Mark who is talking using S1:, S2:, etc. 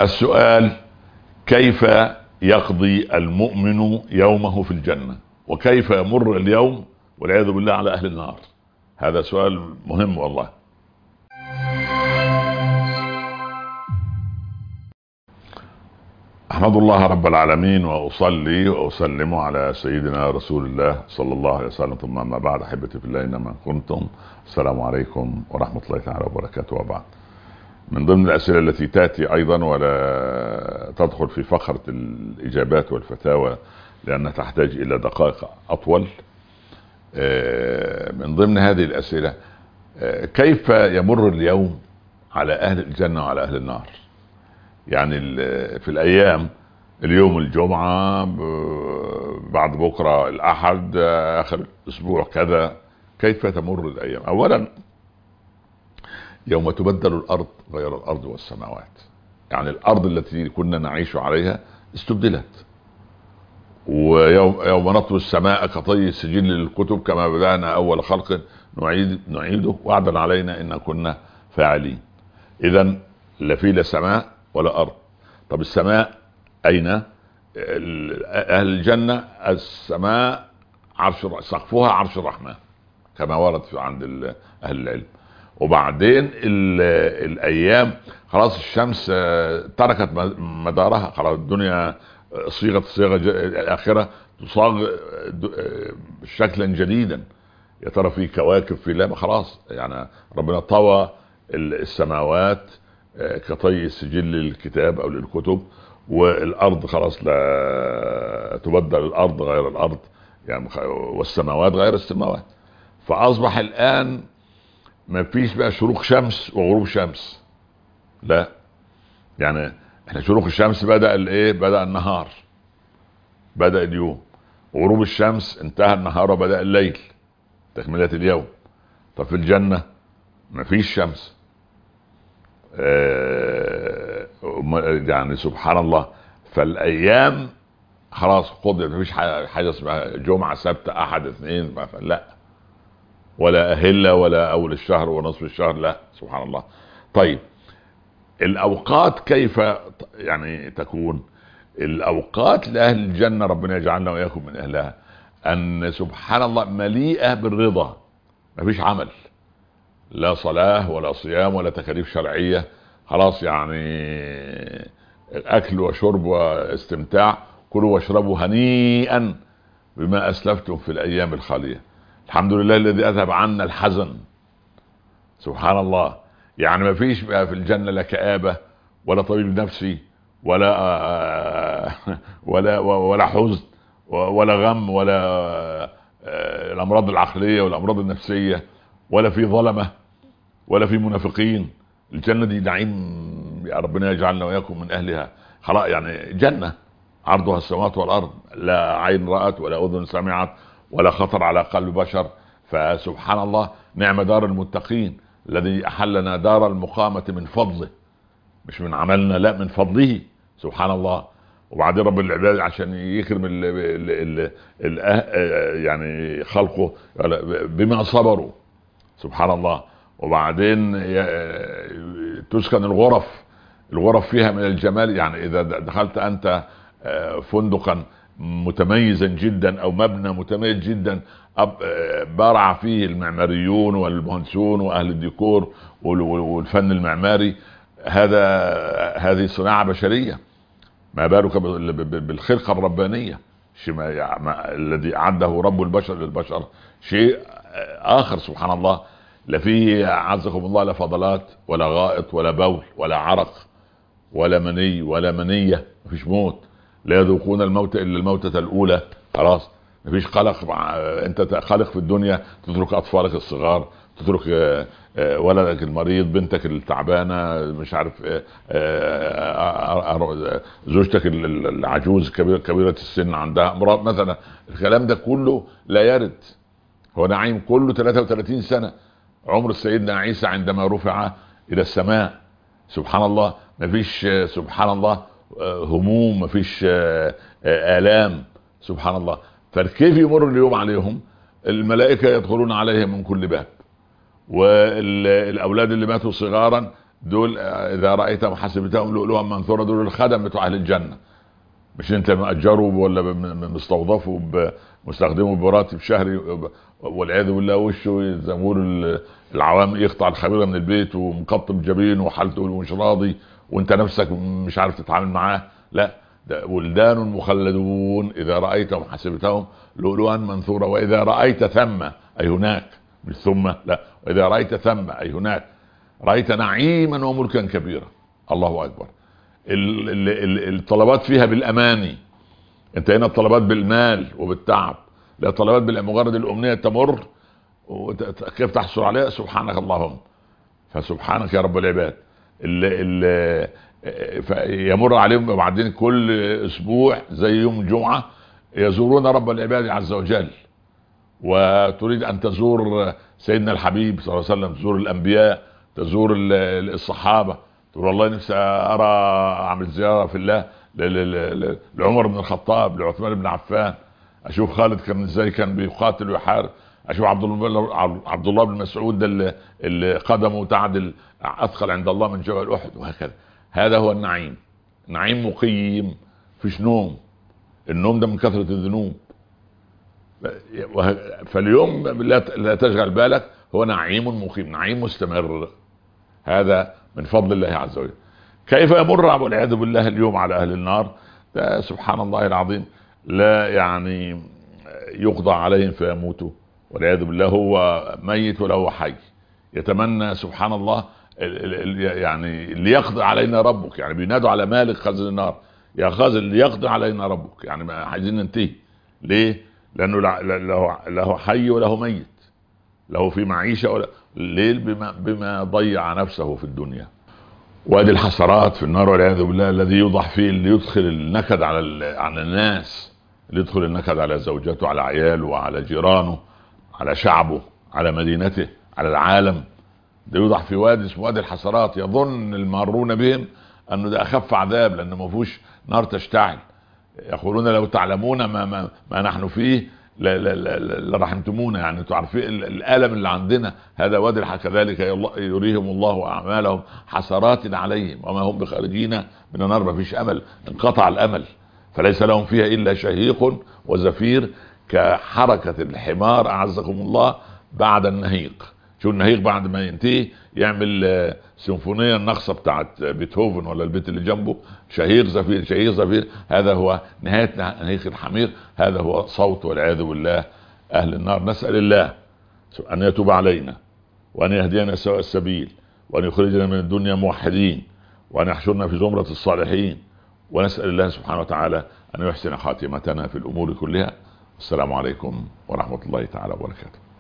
S1: السؤال: كيف يقضي المؤمن يومه في الجنة؟ وكيف يمر اليوم والعياذ بالله على أهل النار؟ هذا سؤال مهم والله. أحمد الله رب العالمين وأصلي وأسلم على سيدنا رسول الله صلى الله عليه وسلم، ثم ما بعد. أحبتي في الله إنما كنتم، السلام عليكم ورحمة الله تعالى وبركاته. وبعد، من ضمن الأسئلة التي تأتي أيضا ولا تدخل في فقرة الإجابات والفتاوى لأنها تحتاج إلى دقائق أطول، من ضمن هذه الأسئلة: كيف يمر اليوم على أهل الجنة وعلى أهل النار؟ يعني في الأيام، اليوم الجمعة، بعد بكرة الأحد، آخر أسبوع كذا، كيف تمر الأيام؟ أولا، يوم تبدل الأرض غير الأرض والسماوات. يعني الأرض التي كنا نعيش عليها استبدلت. ويوم نطوي السماء كطي السجل للكتب كما بدأنا أول خلق نعيده وعدا علينا إن كنا فاعلين. إذن لا في لا سماء ولا أرض. طب السماء أين؟ أهل الجنة السماء سقفها عرش الرحمن كما ورد عند أهل العلم. وبعدين الأيام خلاص الشمس تركت مدارها، خلاص الدنيا صيغة الآخرة تصاغ شكلا جديدا. يا ترى في كواكب في لا خلاص، يعني ربنا طوى السماوات كطي السجل للكتاب أو للكتب، والأرض خلاص لا تبدل الأرض غير الأرض يعني، والسماوات غير السماوات. فأصبح الآن ما فيش بقى شروق شمس وغروب شمس، لا. يعني احنا شروق الشمس بدأ الايه؟ بدأ النهار، بدأ اليوم. وغروب الشمس انتهى النهار وبدأ الليل، تكملة اليوم. طب في الجنة ما فيش شمس، يعني سبحان الله. فالأيام خلاص قضيت، ما فيش حاجة اسمها جمعة سبت أحد اثنين، لا، ولا أهلة ولا أول الشهر ونصف الشهر، لا، سبحان الله. طيب الأوقات كيف يعني تكون؟ الأوقات لأهل الجنة، ربنا يجعلنا وإياكم من أهلها، أن سبحان الله مليئة بالرضا. مفيش عمل، لا صلاة ولا صيام ولا تكاليف شرعية، خلاص يعني أكل وشرب واستمتاع. كلوا واشربوا هنيئا بما أسلفتم في الأيام الخالية. الحمد لله الذي أذهب عنا الحزن. سبحان الله. يعني ما فيش بقى في الجنة لا كآبة ولا طبيب نفسي ولا حزن ولا غم ولا الأمراض العقلية والأمراض النفسية، ولا في ظلمة ولا في منافقين. الجنة دي نعيم، يا ربنا يجعلنا وإياكم من أهلها. خلاص يعني جنة عرضها السماوات والأرض، لا عين رأت ولا أذن سمعت ولا خطر على قلب بشر. فسبحان الله، نعم دار المتقين الذي أحلنا دار المقامة من فضله، مش من عملنا، لا، من فضله، سبحان الله. وبعدين رب العباد عشان يكرم يعني خلقه بما صبروا، سبحان الله. وبعدين تسكن الغرف فيها من الجمال. يعني إذا دخلت أنت فندقا متميزا جدا أو مبنى متميز جدا بارع فيه المعماريون والمهندسون وأهل الديكور والفن المعماري، هذه صناعة بشرية، ما بالك بالخلقة الربانية، الذي أعده رب البشر للبشر شيء آخر، سبحان الله. لا فيه عزكم الله لا فضلات ولا غائط ولا بول ولا عرق ولا مني ولا منية، مفيش موت. لا يذوقون الموت إلا الموتة الأولى. خلاص مفيش قلق. انت قلق في الدنيا تترك اطفالك الصغار، تترك ولدك المريض، بنتك التعبانه، مش عارف زوجتك العجوز كبيرة السن عندها امراض مثلا. الكلام ده كله لا يرد. هو نعيم كله 33 سنة عمر سيدنا عيسى عندما رفع الى السماء. سبحان الله. مفيش سبحان الله هموم، مفيش آلام، سبحان الله. فكيف يمر اليوم عليهم؟ الملائكة يدخلون عليهم من كل باب، والأولاد اللي ماتوا صغارا دول اذا رايتهم حسبتهم لؤلؤا منثورا، دول الخدم بتوع اهل الجنه، مش انت مأجره ولا مستوظفه مستخدمه براتب شهري والعياذ بالله، وشه زي ما بيقولوا العوام يقطع الخميره من البيت ومقطب جبينه وحالته مش راضي وانت نفسك مش عارف تتعامل معاه. لا، ده ولدان مخلدون اذا رايتهم حسبتهم لؤلؤا منثورا، واذا رايت ثم اي هناك، مش ثم لا، واذا رايت ثم اي هناك رايت نعيما وملكا كبيرا. الله اكبر. الطلبات فيها بالاماني، انت هنا الطلبات بالمال وبالتعب، لا طلبات مجرد الامنيه تمر كيف تحصل عليها؟ سبحانك اللهم، فسبحانك يا رب العباد. اللي يمر عليهم وبعدين كل اسبوع زي يوم الجمعه يزورون رب العباد عز وجل، وتريد ان تزور سيدنا الحبيب صلى الله عليه وسلم، تزور الانبياء، تزور الصحابه، تقول والله نفسي ارى اعمل زياره في الله لعمر بن الخطاب، لعثمان بن عفان، اشوف خالد كان ازاي كان بيقاتل ويحارب، اشوف عبد الله بن مسعود ده اللي قدمه تعدل اثقل عند الله من جبل احد، وهكذا. هذا هو النعيم، نعيم مقيم، فيش نوم، النوم ده من كثرة الذنوب. فاليوم لا تشغل بالك، هو نعيم مقيم، نعيم مستمر، هذا من فضل الله عز وجل. كيف يمر والعياذ بالله اليوم على اهل النار؟ ده سبحان الله العظيم، لا يعني يقضى عليهم فيموتوا والعياذ بالله، هو ميت ولا هو حي، يتمنى سبحان الله يعني ليقضي علينا ربك، يعني بينادوا على مالك خازن النار، يا خازن ليقضي علينا ربك، يعني ما عايزين ننتهي. ليه؟ لانه له حي وله ميت، له في معيشه ولا ليل بما ضيع نفسه في الدنيا. وادي الحسرات في النار والعياذ بالله، الذي يوضح فيه اللي يدخل النكد على الناس، اللي يدخل النكد على زوجته، على عياله، وعلى جيرانه، على شعبه، على مدينته، على العالم. ده يوضح في وادي اسمه وادي الحسرات، يظن المارون بهم انه ده اخف عذاب لانه ما فيهوش نار تشتعل. يقولون لو تعلمون ما نحن فيه لرحمتمونا، يعني انتوا عارفين الالم اللي عندنا. هذا وادي كذلك يريهم الله اعمالهم حسرات عليهم وما هم بخارجين من النار، ما فيش امل، انقطع الامل، فليس لهم فيها الا شهيق وزفير كحركة الحمار اعزكم الله بعد النهيق. شو النهيق بعد ما ينتهي يعمل سيمفونية النقصة بتاعت بيتهوفن ولا البيت اللي جنبه، شهيق زفير شهيق زفير، هذا هو نهاية نهيق الحمير، هذا هو صوت والعياذ بالله اهل النار. نسأل الله ان يتوب علينا وان يهدينا سواء السبيل، وان يخرجنا من الدنيا موحدين، وان يحشرنا في زمرة الصالحين، ونسأل الله سبحانه وتعالى ان يحسن خاتمتنا في الامور كلها. السلام عليكم ورحمة الله تعالى وبركاته.